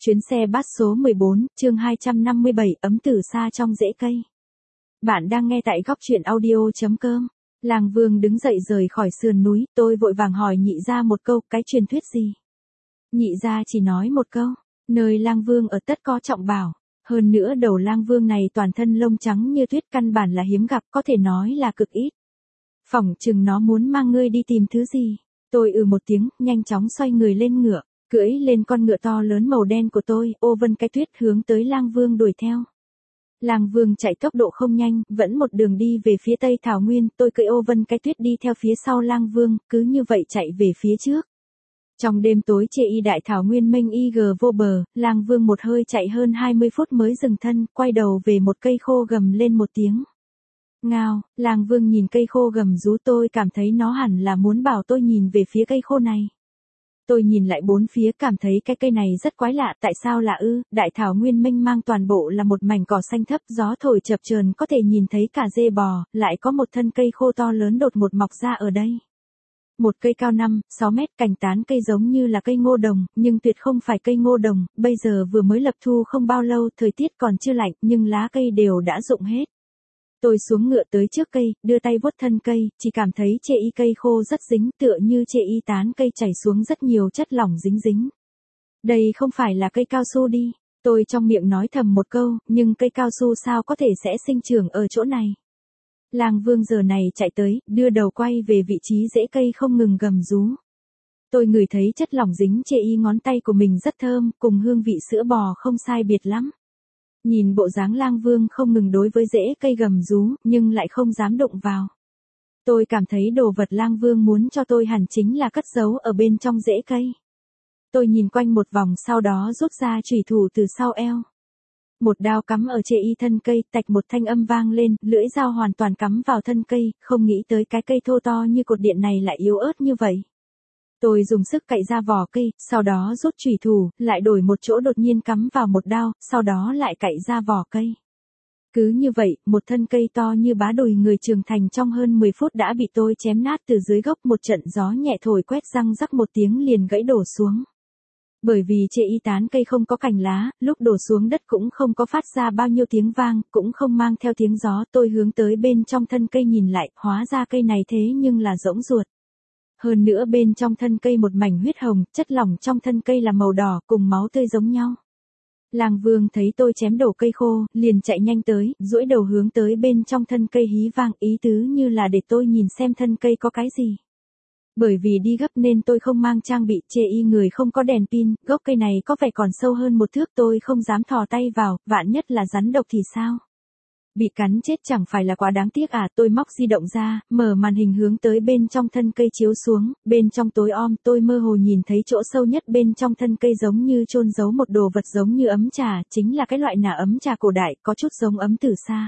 Chuyến xe bus số 14, chương 257, ấm từ xa trong rễ cây. Bạn đang nghe tại góc truyện audio.com. Lang Vương đứng dậy rời khỏi sườn núi, tôi vội vàng hỏi nhị gia một câu, cái truyền thuyết gì? Nhị gia chỉ nói một câu, nơi Lang Vương ở tất có trọng bảo. Hơn nữa đầu Lang Vương này toàn thân lông trắng như tuyết, căn bản là hiếm gặp, có thể nói là cực ít. Phỏng chừng nó muốn mang ngươi đi tìm thứ gì. Tôi một tiếng, nhanh chóng xoay người lên ngựa, cưỡi lên con ngựa to lớn màu đen của tôi, ô vân cái tuyết hướng tới Lang Vương đuổi theo. Lang Vương chạy tốc độ không nhanh, vẫn một đường đi về phía tây thảo nguyên, tôi cưỡi ô vân cái tuyết đi theo phía sau Lang Vương, cứ như vậy chạy về phía trước. Trong đêm tối chê y đại thảo nguyên mênh y vô bờ, Lang Vương một hơi chạy hơn 20 phút mới dừng thân, quay đầu về một cây khô gầm lên một tiếng. Ngao, Lang Vương nhìn cây khô gầm rú, tôi cảm thấy nó hẳn là muốn bảo tôi nhìn về phía cây khô này. Tôi nhìn lại bốn phía, cảm thấy cái cây này rất quái lạ, tại sao lạ ư? Đại thảo nguyên mênh mang toàn bộ là một mảnh cỏ xanh thấp, gió thổi chập chờn có thể nhìn thấy cả dê bò, lại có một thân cây khô to lớn đột ngột mọc ra ở đây. Một cây cao 5-6 mét, cành tán cây giống như là cây ngô đồng, nhưng tuyệt không phải cây ngô đồng, bây giờ vừa mới lập thu không bao lâu, thời tiết còn chưa lạnh, nhưng lá cây đều đã rụng hết. Tôi xuống ngựa tới trước cây, đưa tay vuốt thân cây, chỉ cảm thấy chê y cây khô rất dính, tựa như chê y tán cây chảy xuống rất nhiều chất lỏng dính dính. Đây không phải là cây cao su đi, tôi trong miệng nói thầm một câu, nhưng cây cao su sao có thể sẽ sinh trưởng ở chỗ này. Lang Vương giờ này chạy tới, đưa đầu quay về vị trí rễ cây không ngừng gầm rú. Tôi ngửi thấy chất lỏng dính chê y ngón tay của mình rất thơm, cùng hương vị sữa bò không sai biệt lắm. Nhìn bộ dáng Lang Vương không ngừng đối với rễ cây gầm rú, nhưng lại không dám đụng vào. Tôi cảm thấy đồ vật Lang Vương muốn cho tôi hẳn chính là cất giấu ở bên trong rễ cây. Tôi nhìn quanh một vòng, sau đó rút ra chùy thủ từ sau eo. Một đao cắm ở chê y thân cây, tạch một thanh âm vang lên, lưỡi dao hoàn toàn cắm vào thân cây, không nghĩ tới cái cây thô to như cột điện này lại yếu ớt như vậy. Tôi dùng sức cạy ra vỏ cây, sau đó rút chùy thủ, lại đổi một chỗ đột nhiên cắm vào một đao, sau đó lại cạy ra vỏ cây. Cứ như vậy, một thân cây to như bá đùi người trưởng thành trong hơn 10 phút đã bị tôi chém nát từ dưới gốc, một trận gió nhẹ thổi quét răng rắc một tiếng liền gãy đổ xuống. Bởi vì chê y tán cây không có cành lá, lúc đổ xuống đất cũng không có phát ra bao nhiêu tiếng vang, cũng không mang theo tiếng gió. Tôi hướng tới bên trong thân cây nhìn lại, hóa ra cây này thế nhưng là rỗng ruột. Hơn nữa bên trong thân cây một mảnh huyết hồng, chất lỏng trong thân cây là màu đỏ, cùng máu tươi giống nhau. Lang Vương thấy tôi chém đổ cây khô, liền chạy nhanh tới, duỗi đầu hướng tới bên trong thân cây hí vang, ý tứ như là để tôi nhìn xem thân cây có cái gì. Bởi vì đi gấp nên tôi không mang trang bị, chê y người không có đèn pin, gốc cây này có vẻ còn sâu hơn một thước, tôi không dám thò tay vào, vạn nhất là rắn độc thì sao? Bị cắn chết chẳng phải là quá đáng tiếc à? Tôi móc di động ra, mở màn hình hướng tới bên trong thân cây chiếu xuống, bên trong tối om, tôi mơ hồ nhìn thấy chỗ sâu nhất bên trong thân cây giống như chôn giấu một đồ vật giống như ấm trà, chính là cái loại nả ấm trà cổ đại, có chút giống ấm từ xa.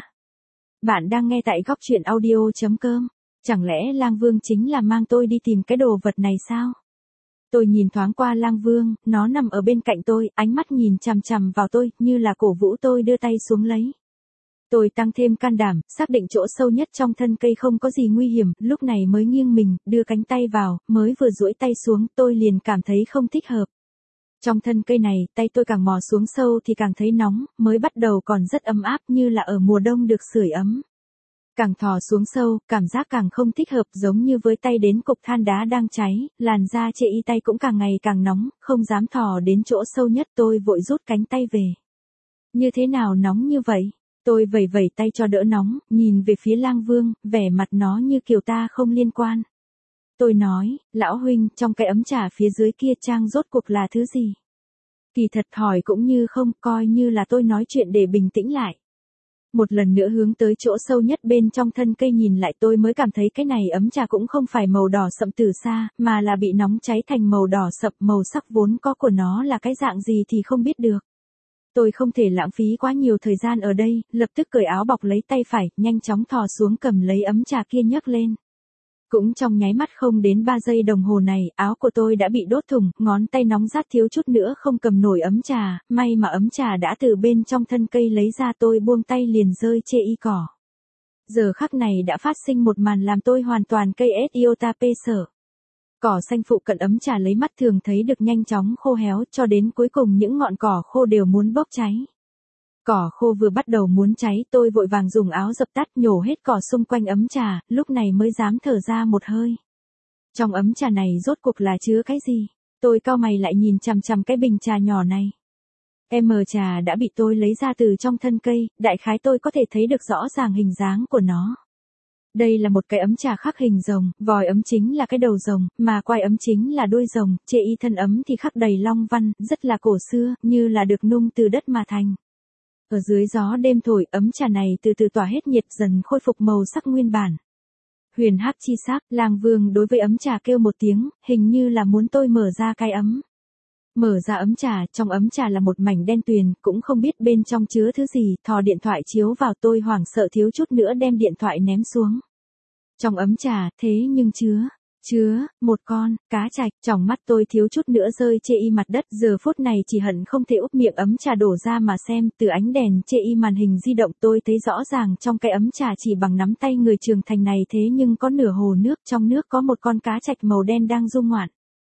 Bạn đang nghe tại góc truyện audio.com. Chẳng lẽ Lang Vương chính là mang tôi đi tìm cái đồ vật này sao? Tôi nhìn thoáng qua Lang Vương, nó nằm ở bên cạnh tôi, ánh mắt nhìn chằm chằm vào tôi, như là cổ vũ tôi đưa tay xuống lấy. Tôi tăng thêm can đảm, xác định chỗ sâu nhất trong thân cây không có gì nguy hiểm, lúc này mới nghiêng mình, đưa cánh tay vào, mới vừa duỗi tay xuống, tôi liền cảm thấy không thích hợp. Trong thân cây này, tay tôi càng mò xuống sâu thì càng thấy nóng, mới bắt đầu còn rất ấm áp như là ở mùa đông được sưởi ấm. Càng thò xuống sâu, cảm giác càng không thích hợp, giống như với tay đến cục than đá đang cháy, làn da chê y tay cũng càng ngày càng nóng, không dám thò đến chỗ sâu nhất, tôi vội rút cánh tay về. Như thế nào nóng như vậy? Tôi vẩy vẩy tay cho đỡ nóng, nhìn về phía Lang Vương, vẻ mặt nó như kiểu ta không liên quan. Tôi nói, lão huynh, trong cái ấm trà phía dưới kia trang rốt cuộc là thứ gì? Kỳ thật hỏi cũng như không, coi như là tôi nói chuyện để bình tĩnh lại. Một lần nữa hướng tới chỗ sâu nhất bên trong thân cây nhìn lại, tôi mới cảm thấy cái này ấm trà cũng không phải màu đỏ sậm từ xa, mà là bị nóng cháy thành màu đỏ sậm, màu sắc vốn có của nó là cái dạng gì thì không biết được. Tôi không thể lãng phí quá nhiều thời gian ở đây, lập tức cởi áo bọc lấy tay phải, nhanh chóng thò xuống cầm lấy ấm trà kia nhấc lên. Cũng trong nháy mắt không đến 3 giây đồng hồ này, áo của tôi đã bị đốt thủng, ngón tay nóng rát thiếu chút nữa không cầm nổi ấm trà, may mà ấm trà đã từ bên trong thân cây lấy ra, tôi buông tay liền rơi chê y cỏ. Giờ khắc này đã phát sinh một màn làm tôi hoàn toàn cây iota pê sở. Cỏ xanh phụ cận ấm trà lấy mắt thường thấy được nhanh chóng khô héo cho đến cuối cùng những ngọn cỏ khô đều muốn bốc cháy. Cỏ khô vừa bắt đầu muốn cháy tôi vội vàng dùng áo dập tắt nhổ hết cỏ xung quanh ấm trà, lúc này mới dám thở ra một hơi. Trong ấm trà này rốt cuộc là chứa cái gì? Tôi cau mày lại nhìn chằm chằm cái bình trà nhỏ này. Trà đã bị tôi lấy ra từ trong thân cây, đại khái tôi có thể thấy được rõ ràng hình dáng của nó. Đây là một cái ấm trà khắc hình rồng, vòi ấm chính là cái đầu rồng, mà quai ấm chính là đuôi rồng, chê y thân ấm thì khắc đầy long văn, rất là cổ xưa, như là được nung từ đất mà thành. Ở dưới gió đêm thổi, ấm trà này từ từ tỏa hết nhiệt dần khôi phục màu sắc nguyên bản. Huyền hắc chi sắc, Lang Vương đối với ấm trà kêu một tiếng, hình như là muốn tôi mở ra cái ấm. Mở ra ấm trà, trong ấm trà là một mảnh đen tuyền, cũng không biết bên trong chứa thứ gì, thò điện thoại chiếu vào tôi hoảng sợ thiếu chút nữa đem điện thoại ném xuống. Trong ấm trà, thế nhưng chứa, một con, cá trạch, trong mắt tôi thiếu chút nữa rơi chê y mặt đất, giờ phút này chỉ hận không thể úp miệng ấm trà đổ ra mà xem, từ ánh đèn chê y màn hình di động tôi thấy rõ ràng trong cái ấm trà chỉ bằng nắm tay người trưởng thành này thế nhưng có nửa hồ nước, trong nước có một con cá trạch màu đen đang du ngoạn.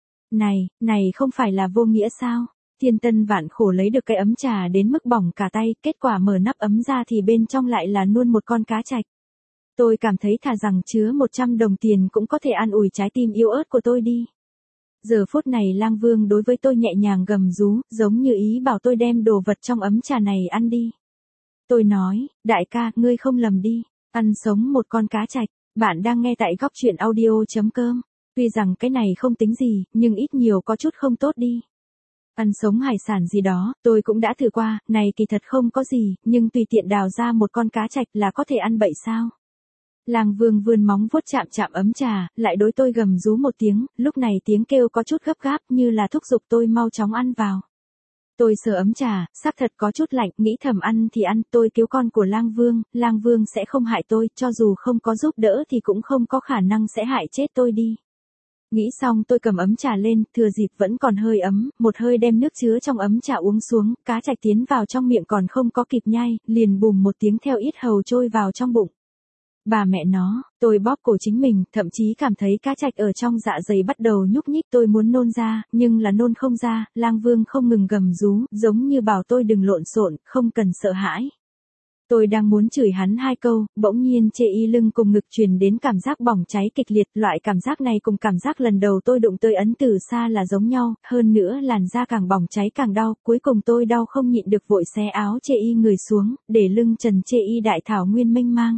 Này không phải là vô nghĩa sao? Thiên tân vạn khổ lấy được cái ấm trà đến mức bỏng cả tay, kết quả mở nắp ấm ra thì bên trong lại là luôn một con cá trạch. Tôi cảm thấy thà rằng chứa 100 đồng tiền cũng có thể an ủi trái tim yếu ớt của tôi đi. Giờ phút này Lang Vương đối với tôi nhẹ nhàng gầm rú, giống như ý bảo tôi đem đồ vật trong ấm trà này ăn đi. Tôi nói, đại ca, ngươi không lầm đi, ăn sống một con cá trạch. Bạn đang nghe tại góc truyện audio.com. Tuy rằng cái này không tính gì, nhưng ít nhiều có chút không tốt đi. Ăn sống hải sản gì đó, tôi cũng đã thử qua, này kỳ thật không có gì, nhưng tùy tiện đào ra một con cá trạch là có thể ăn bậy sao? Lang Vương vươn móng vuốt chạm chạm ấm trà, lại đối tôi gầm rú một tiếng, lúc này tiếng kêu có chút gấp gáp như là thúc giục tôi mau chóng ăn vào. Tôi sờ ấm trà, xác thật có chút lạnh, nghĩ thầm ăn thì ăn, tôi cứu con của Lang Vương sẽ không hại tôi, cho dù không có giúp đỡ thì cũng không có khả năng sẽ hại chết tôi đi. Nghĩ xong tôi cầm ấm trà lên, thừa dịp vẫn còn hơi ấm, một hơi đem nước chứa trong ấm trà uống xuống, cá trạch tiến vào trong miệng còn không có kịp nhai, liền bùm một tiếng theo yết hầu trôi vào trong bụng. Bà mẹ nó, tôi bóp cổ chính mình, thậm chí cảm thấy cá trạch ở trong dạ dày bắt đầu nhúc nhích, tôi muốn nôn ra, nhưng là nôn không ra, Lang Vương không ngừng gầm rú, giống như bảo tôi đừng lộn xộn, không cần sợ hãi. Tôi đang muốn chửi hắn hai câu, bỗng nhiên chê y lưng cùng ngực truyền đến cảm giác bỏng cháy kịch liệt, loại cảm giác này cùng cảm giác lần đầu tôi đụng tới ấn từ xa là giống nhau, hơn nữa làn da càng bỏng cháy càng đau, cuối cùng tôi đau không nhịn được vội xé áo chê y người xuống, để lưng trần chê y đại thảo nguyên mênh mang.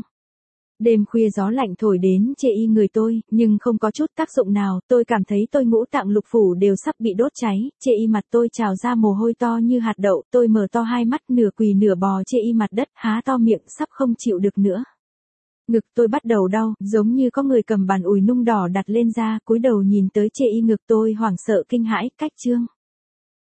Đêm khuya gió lạnh thổi đến chê y người tôi, nhưng không có chút tác dụng nào, tôi cảm thấy tôi ngũ tạng lục phủ đều sắp bị đốt cháy, chê y mặt tôi trào ra mồ hôi to như hạt đậu, tôi mở to hai mắt nửa quỳ nửa bò chê y mặt đất, há to miệng sắp không chịu được nữa. Ngực tôi bắt đầu đau, giống như có người cầm bàn ủi nung đỏ đặt lên da, cúi đầu nhìn tới chê y ngực tôi hoảng sợ kinh hãi, cách chương.